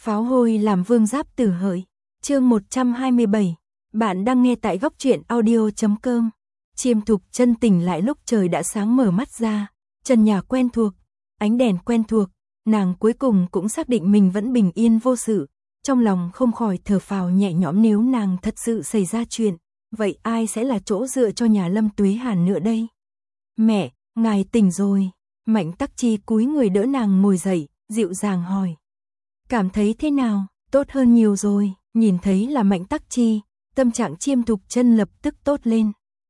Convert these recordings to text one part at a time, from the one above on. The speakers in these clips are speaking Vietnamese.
Pháo hôi làm vương giáp tử hợi. Chương 127. Bạn đang nghe tại góc truyện audio.com. Chiêm Thục Chân tỉnh lại lúc trời đã sáng, mở mắt ra, trần nhà quen thuộc, ánh đèn quen thuộc, nàng cuối cùng cũng xác định mình vẫn bình yên vô sự, trong lòng không khỏi thở phào nhẹ nhõm. Nếu nàng thật sự xảy ra chuyện, vậy ai sẽ là chỗ dựa cho nhà Lâm Tuế Hàn nữa đây? Mẹ, ngài tỉnh rồi. Mạnh Tắc Chi cúi người đỡ nàng ngồi dậy, dịu dàng hỏi. Cảm thấy thế nào? Tốt hơn nhiều rồi. Nhìn thấy là Mạnh Tắc Chi, tâm trạng Chiêm Thục Chân lập tức tốt lên.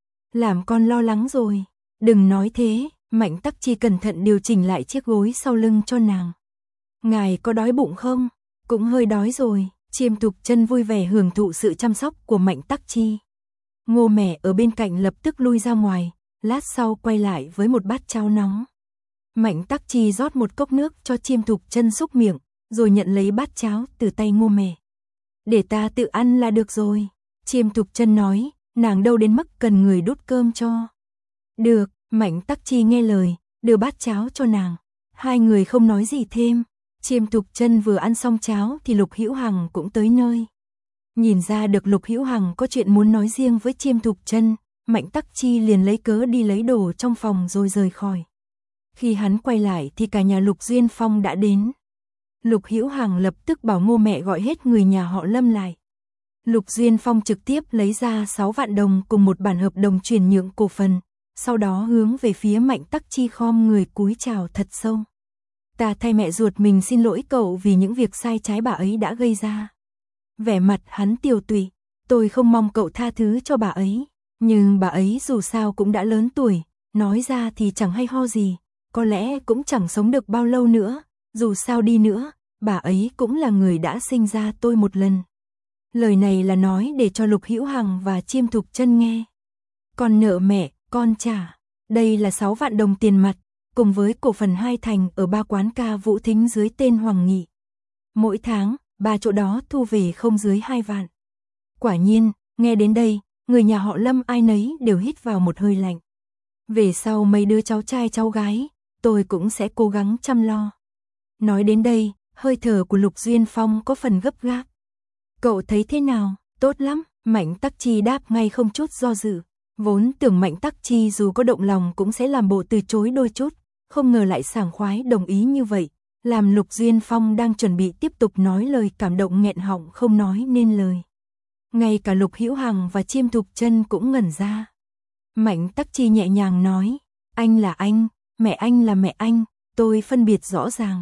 Làm con lo lắng rồi. Đừng nói thế. Mạnh Tắc Chi cẩn thận điều chỉnh lại chiếc gối sau lưng cho nàng. Ngài có đói bụng không? Cũng hơi đói rồi. Chiêm Thục Chân vui vẻ hưởng thụ sự chăm sóc của Mạnh Tắc Chi. Ngô mẹ ở bên cạnh lập tức lui ra ngoài, lát sau quay lại với một bát cháo nóng. Mạnh Tắc Chi rót một cốc nước cho Chiêm Thục Chân xúc miệng, rồi nhận lấy bát cháo từ tay Ngô mẹ. Để ta tự ăn là được rồi. Chiêm Thục Chân nói, nàng đâu đến mức cần người đút cơm cho. Được, Mạnh Tắc Chi nghe lời, đưa bát cháo cho nàng. Hai người không nói gì thêm. Chiêm Thục Chân vừa ăn xong cháo thì Lục Hữu Hằng cũng tới nơi. Nhìn ra được Lục Hữu Hằng có chuyện muốn nói riêng với Chiêm Thục Chân, Mạnh Tắc Chi liền lấy cớ đi lấy đồ trong phòng rồi rời khỏi. Khi hắn quay lại thì cả nhà Lục Duyên Phong đã đến. Lục Hữu Hằng lập tức bảo Ngô mẹ gọi hết người nhà họ Lâm lại. Lục Duyên Phong trực tiếp lấy ra 6 vạn đồng cùng một bản hợp đồng chuyển nhượng cổ phần, sau đó hướng về phía Mạnh Tắc Chi khom người cúi chào thật sâu. Ta thay mẹ ruột mình xin lỗi cậu vì những việc sai trái bà ấy đã gây ra. Vẻ mặt hắn tiều tụy, tôi không mong cậu tha thứ cho bà ấy, nhưng bà ấy dù sao cũng đã lớn tuổi, nói ra thì chẳng hay ho gì, có lẽ cũng chẳng sống được bao lâu nữa, dù sao đi nữa, bà ấy cũng là người đã sinh ra tôi một lần. Lời này là nói để cho Lục Hữu Hằng và Chiêm Thục Chân nghe. Còn nợ mẹ, con trả. Đây là 6 vạn đồng tiền mặt, cùng với cổ phần 2 thành ở 3 quán ca Vũ Thính dưới tên Hoàng Nghị. Mỗi tháng, 3 chỗ đó thu về không dưới 2 vạn. Quả nhiên, nghe đến đây, người nhà họ Lâm ai nấy đều hít vào một hơi lạnh. Về sau mấy đứa cháu trai cháu gái, tôi cũng sẽ cố gắng chăm lo. Nói đến đây, hơi thở của Lục Duyên Phong có phần gấp gáp. Cậu thấy thế nào? Tốt lắm, Mạnh Tắc Chi đáp ngay không chút do dự. Vốn tưởng Mạnh Tắc Chi dù có động lòng cũng sẽ làm bộ từ chối đôi chút, không ngờ lại sảng khoái đồng ý như vậy, làm Lục Duyên Phong đang chuẩn bị tiếp tục nói lời cảm động nghẹn họng không nói nên lời. Ngay cả Lục Hữu Hằng và Chiêm Thục Chân cũng ngẩn ra. Mạnh Tắc Chi nhẹ nhàng nói, anh là anh, mẹ anh là mẹ anh, tôi phân biệt rõ ràng.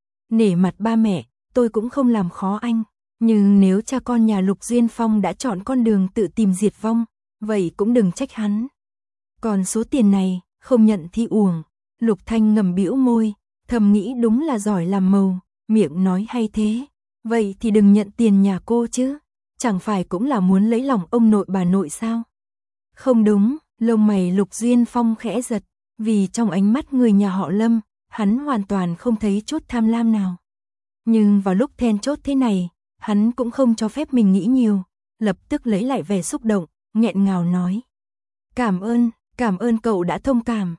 Nể mặt ba mẹ, tôi cũng không làm khó anh, nhưng nếu cha con nhà Lục Duyên Phong đã chọn con đường tự tìm diệt vong, vậy cũng đừng trách hắn. Còn số tiền này, không nhận thì uổng. Lục Thanh ngầm bĩu môi, thầm nghĩ đúng là giỏi làm màu, miệng nói hay thế. Vậy thì đừng nhận tiền nhà cô chứ, chẳng phải cũng là muốn lấy lòng ông nội bà nội sao? Không đúng, lông mày Lục Duyên Phong khẽ giật, vì trong ánh mắt người nhà họ Lâm, hắn hoàn toàn không thấy chút tham lam nào. Nhưng vào lúc then chốt thế này, hắn cũng không cho phép mình nghĩ nhiều, lập tức lấy lại vẻ xúc động, nghẹn ngào nói. Cảm ơn cậu đã thông cảm.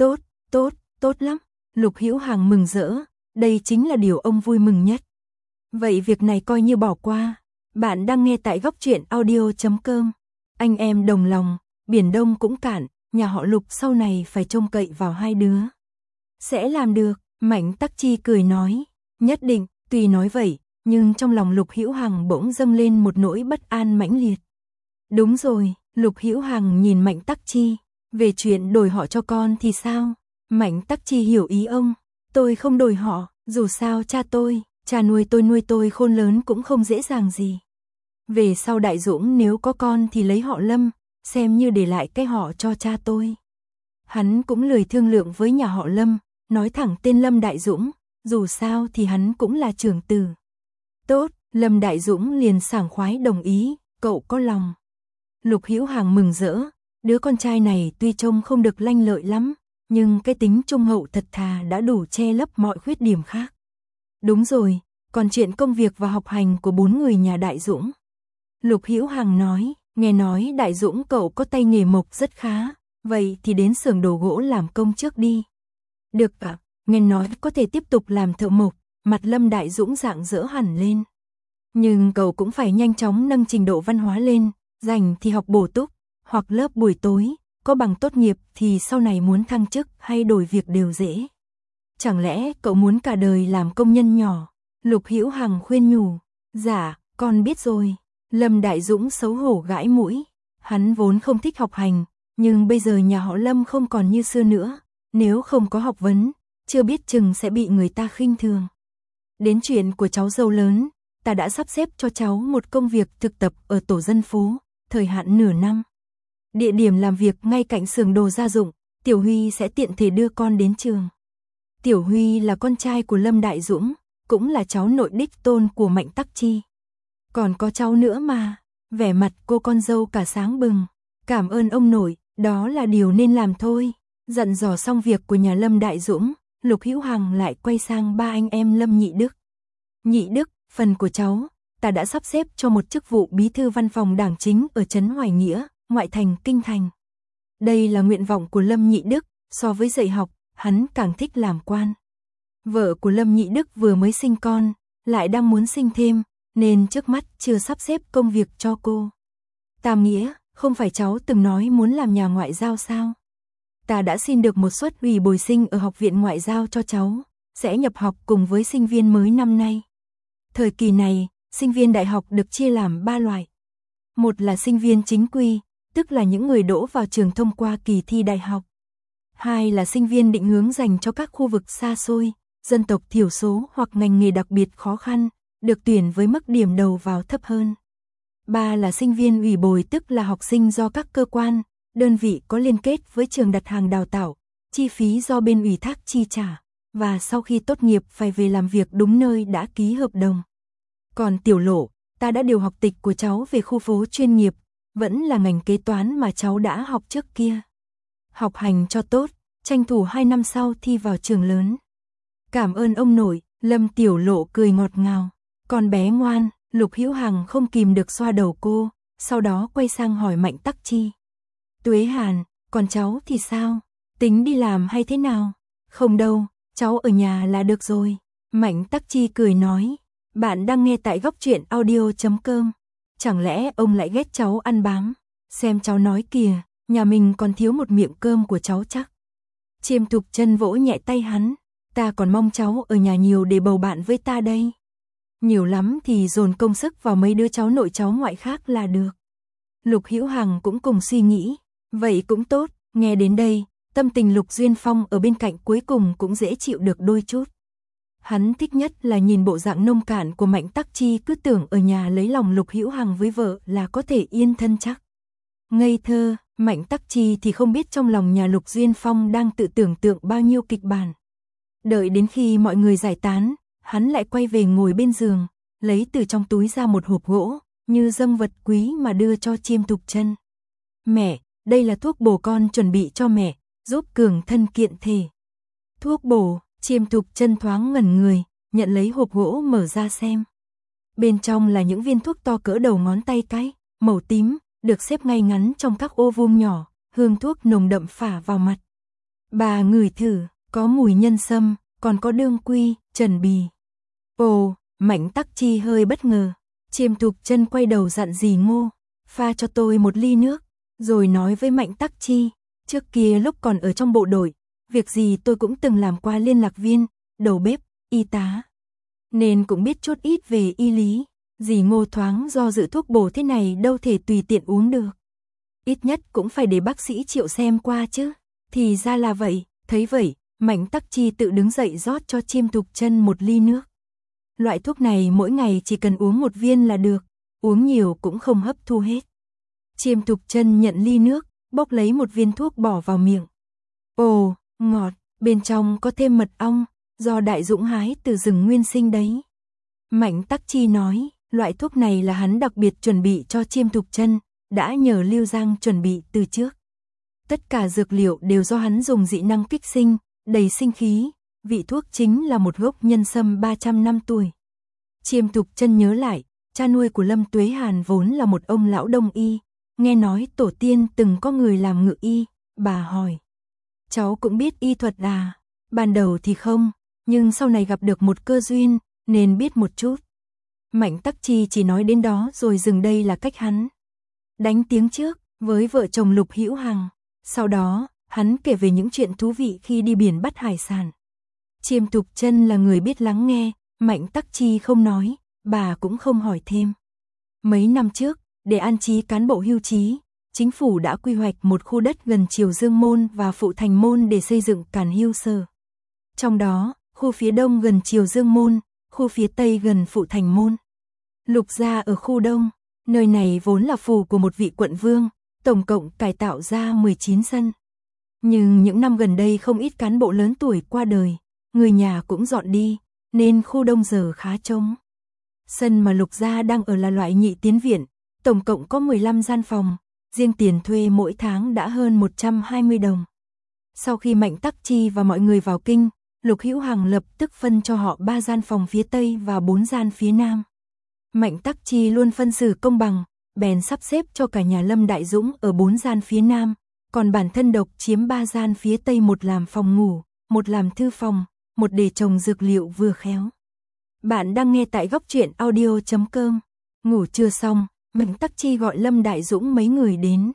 Tốt lắm. Lục Hữu Hằng mừng rỡ, đây chính là điều ông vui mừng nhất. Vậy việc này coi như bỏ qua. Bạn đang nghe tại góc truyện audio.com. Anh em đồng lòng, biển Đông cũng cạn, nhà họ Lục sau này phải trông cậy vào hai đứa. Sẽ làm được, Mạnh Tắc Chi cười nói, nhất định. Tuy nói vậy, nhưng trong lòng Lục Hữu Hằng bỗng dâng lên một nỗi bất an mãnh liệt. Đúng rồi, Lục Hữu Hằng nhìn Mạnh Tắc Chi, về chuyện đổi họ cho con thì sao? Mạnh Tắc Chi hiểu ý ông, tôi không đổi họ, dù sao cha nuôi tôi khôn lớn cũng không dễ dàng gì. Về sau Đại Dũng nếu có con thì lấy họ Lâm, xem như để lại cái họ cho cha tôi. Hắn cũng lười thương lượng với nhà họ Lâm, nói thẳng tên Lâm Đại Dũng, dù sao thì hắn cũng là trưởng tử. Tốt, Lâm Đại Dũng liền sảng khoái đồng ý, cậu có lòng. Lục Hữu Hằng mừng rỡ, đứa con trai này tuy trông không được lanh lợi lắm, nhưng cái tính trung hậu thật thà đã đủ che lấp mọi khuyết điểm khác. Đúng rồi, còn chuyện công việc và học hành của 4 người nhà Đại Dũng. Lục Hữu Hằng nói, nghe nói Đại Dũng cậu có tay nghề mộc rất khá, vậy thì đến xưởng đồ gỗ làm công trước đi. Được ạ, nghe nói có thể tiếp tục làm thợ mộc, mặt Lâm Đại Dũng rạng rỡ hẳn lên. Nhưng cậu cũng phải nhanh chóng nâng trình độ văn hóa lên, rảnh thì học bổ túc, hoặc lớp buổi tối, có bằng tốt nghiệp thì sau này muốn thăng chức hay đổi việc đều dễ. Chẳng lẽ cậu muốn cả đời làm công nhân nhỏ? Lục Hữu Hằng khuyên nhủ. Dạ, con biết rồi. Lâm Đại Dũng xấu hổ gãi mũi. Hắn vốn không thích học hành, nhưng bây giờ nhà họ Lâm không còn như xưa nữa. Nếu không có học vấn, chưa biết chừng sẽ bị người ta khinh thường. Đến chuyện của cháu dâu lớn, ta đã sắp xếp cho cháu một công việc thực tập ở tổ dân phố, thời hạn nửa năm. Địa điểm làm việc ngay cạnh xưởng đồ gia dụng, Tiểu Huy sẽ tiện thể đưa con đến trường. Tiểu Huy là con trai của Lâm Đại Dũng, cũng là cháu nội đích tôn của Mạnh Tắc Chi. Còn có cháu nữa mà, vẻ mặt cô con dâu cả sáng bừng. Cảm ơn ông nội, đó là điều nên làm thôi. Dặn dò xong việc của nhà Lâm Đại Dũng, Lục Hữu Hằng lại quay sang ba anh em Lâm Nhị Đức. Nhị Đức, phần của cháu, ta đã sắp xếp cho một chức vụ bí thư văn phòng đảng chính ở trấn Hoài Nghĩa, ngoại thành Kinh Thành. Đây là nguyện vọng của Lâm Nhị Đức, so với dạy học, hắn càng thích làm quan. Vợ của Lâm Nhị Đức vừa mới sinh con, lại đang muốn sinh thêm, nên trước mắt chưa sắp xếp công việc cho cô. Tam Nghĩa, không phải cháu từng nói muốn làm nhà ngoại giao sao? Ta đã xin được một suất ủy bồi sinh ở Học viện Ngoại giao cho cháu, sẽ nhập học cùng với sinh viên mới năm nay. Thời kỳ này, sinh viên đại học được chia làm 3 loại. Một là sinh viên chính quy, tức là những người đỗ vào trường thông qua kỳ thi đại học. Hai là sinh viên định hướng dành cho các khu vực xa xôi, dân tộc thiểu số hoặc ngành nghề đặc biệt khó khăn, được tuyển với mức điểm đầu vào thấp hơn. Ba là sinh viên ủy bồi, tức là học sinh do các cơ quan, đơn vị có liên kết với trường đặt hàng đào tạo, chi phí do bên ủy thác chi trả, và sau khi tốt nghiệp phải về làm việc đúng nơi đã ký hợp đồng. Còn Tiểu Lộ, ta đã điều học tịch của cháu về khu phố chuyên nghiệp, vẫn là ngành kế toán mà cháu đã học trước kia. Học hành cho tốt, tranh thủ 2 năm sau thi vào trường lớn. Cảm ơn ông nội, Lâm Tiểu Lộ cười ngọt ngào. Con bé ngoan, Lục Hữu Hằng không kìm được xoa đầu cô, sau đó quay sang hỏi Mạnh Tắc Chi. Tuế Hàn, còn cháu thì sao? Tính đi làm hay thế nào? Không đâu, cháu ở nhà là được rồi. Mạnh Tắc Chi cười nói. Bạn đang nghe tại góc truyện audio.com. Chẳng lẽ ông lại ghét cháu ăn bám? Xem cháu nói kìa, nhà mình còn thiếu một miệng cơm của cháu chắc. Chiêm Thục Chân vỗ nhẹ tay hắn. Ta còn mong cháu ở nhà nhiều để bầu bạn với ta đây. Nhiều lắm thì dồn công sức vào mấy đứa cháu nội cháu ngoại khác là được. Lục Hữu Hằng cũng cùng suy nghĩ. Vậy cũng tốt, nghe đến đây, tâm tình Lục Duyên Phong ở bên cạnh cuối cùng cũng dễ chịu được đôi chút. Hắn thích nhất là nhìn bộ dạng nông cạn của Mạnh Tắc Chi, cứ tưởng ở nhà lấy lòng Lục Hữu Hằng với vợ là có thể yên thân chắc. Ngây thơ, Mạnh Tắc Chi thì không biết trong lòng nhà Lục Duyên Phong đang tự tưởng tượng bao nhiêu kịch bản. Đợi đến khi mọi người giải tán, hắn lại quay về ngồi bên giường, lấy từ trong túi ra một hộp gỗ, như dâng vật quý mà đưa cho Chiêm Thục Chân. Mẹ, đây là thuốc bổ con chuẩn bị cho mẹ, giúp cường thân kiện thể. Thuốc bổ, Chiêm Thục Chân thoáng ngẩn người, nhận lấy hộp gỗ mở ra xem. Bên trong là những viên thuốc to cỡ đầu ngón tay cái, màu tím, được xếp ngay ngắn trong các ô vuông nhỏ, hương thuốc nồng đậm phả vào mặt. Bà ngửi thử, có mùi nhân sâm, còn có đương quy, trần bì. Ồ, Mạnh Tắc Chi hơi bất ngờ. Chiêm Thục Chân quay đầu dặn dì Ngô, pha cho tôi một ly nước, rồi nói với Mạnh Tắc Chi, trước kia lúc còn ở trong bộ đội, việc gì tôi cũng từng làm qua liên lạc viên, đầu bếp, y tá, nên cũng biết chút ít về y lý. Dì Ngô thoáng do dự, thuốc bổ thế này đâu thể tùy tiện uống được. Ít nhất cũng phải để bác sĩ Triệu xem qua chứ. Thì ra là vậy, thấy vậy, Mạnh Tắc Chi tự đứng dậy rót cho Chiêm Thục Chân một ly nước. Loại thuốc này mỗi ngày chỉ cần uống một viên là được, uống nhiều cũng không hấp thu hết. Chiêm Thục Chân nhận ly nước, bốc lấy một viên thuốc bỏ vào miệng. Ồ, ngọt, bên trong có thêm mật ong, do Đại Dũng hái từ rừng nguyên sinh đấy. Mạnh Tắc Chi nói, loại thuốc này là hắn đặc biệt chuẩn bị cho Chiêm Thục Chân, đã nhờ Lưu Giang chuẩn bị từ trước. Tất cả dược liệu đều do hắn dùng dị năng kích sinh, đầy sinh khí, vị thuốc chính là một gốc nhân sâm 300 năm tuổi. Chiêm Thục Chân nhớ lại, cha nuôi của Lâm Tuế Hàn vốn là một ông lão đông y, nghe nói tổ tiên từng có người làm ngự y, bà hỏi. Cháu cũng biết y thuật à? Ban đầu thì không, nhưng sau này gặp được một cơ duyên, nên biết một chút. Mạnh Tắc Chi chỉ nói đến đó rồi dừng, đây là cách hắn đánh tiếng trước với vợ chồng Lục Hữu Hằng. Sau đó, hắn kể về những chuyện thú vị khi đi biển bắt hải sản. Chiêm Thục Chân là người biết lắng nghe, Mạnh Tắc Chi không nói, bà cũng không hỏi thêm. Mấy năm trước, để an trí cán bộ hưu trí, chính phủ đã quy hoạch một khu đất gần Triều Dương Môn và Phụ Thành Môn để xây dựng càn hưu sở. Trong đó, khu phía đông gần Triều Dương Môn, khu phía tây gần Phụ Thành Môn. Lục gia ở khu đông, nơi này vốn là phủ của một vị quận vương, tổng cộng cải tạo ra 19 sân. Nhưng những năm gần đây không ít cán bộ lớn tuổi qua đời, người nhà cũng dọn đi, nên khu đông giờ khá trống. Sân mà Lục gia đang ở là loại nhị tiến viện, tổng cộng có 15 gian phòng, riêng tiền thuê mỗi tháng đã hơn 120 đồng. Sau khi Mạnh Tắc Chi và mọi người vào kinh, Lục Hữu Hằng lập tức phân cho họ 3 gian phòng phía tây và 4 gian phía nam. Mạnh Tắc Chi luôn phân xử công bằng, bèn sắp xếp cho cả nhà Lâm Đại Dũng ở 4 gian phía nam, còn bản thân độc chiếm 3 gian phía tây, một làm phòng ngủ, một làm thư phòng, một để trồng dược liệu vừa khéo. Bạn đang nghe tại góc truyện audio.com. Ngủ chưa xong, Mạnh Tắc Chi gọi Lâm Đại Dũng mấy người đến.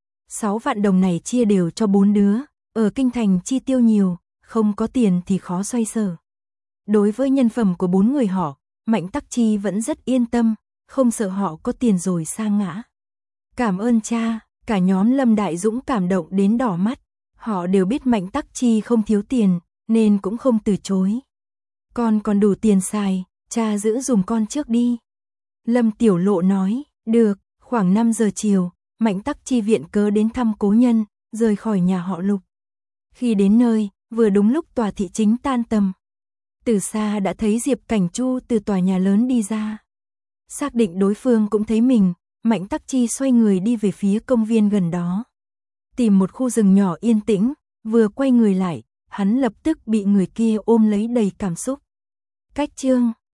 6 vạn đồng này chia đều cho 4 đứa, ở kinh thành chi tiêu nhiều, không có tiền thì khó xoay sở. Đối với nhân phẩm của 4 người họ, Mạnh Tắc Chi vẫn rất yên tâm, không sợ họ có tiền rồi sa ngã. Cảm ơn cha, cả nhóm Lâm Đại Dũng cảm động đến đỏ mắt, họ đều biết Mạnh Tắc Chi không thiếu tiền, nên cũng không từ chối. Con còn đủ tiền xài, cha giữ dùm con trước đi. Lâm Tiểu Lộ nói, được. Khoảng 5 giờ chiều, Mạnh Tắc Chi viện cớ đến thăm cố nhân, rời khỏi nhà họ Lục. Khi đến nơi, vừa đúng lúc tòa thị chính tan tầm. Từ xa đã thấy Diệp Cảnh Chu từ tòa nhà lớn đi ra. Xác định đối phương cũng thấy mình, Mạnh Tắc Chi xoay người đi về phía công viên gần đó. Tìm một khu rừng nhỏ yên tĩnh, vừa quay người lại, hắn lập tức bị người kia ôm lấy đầy cảm xúc. Cách chương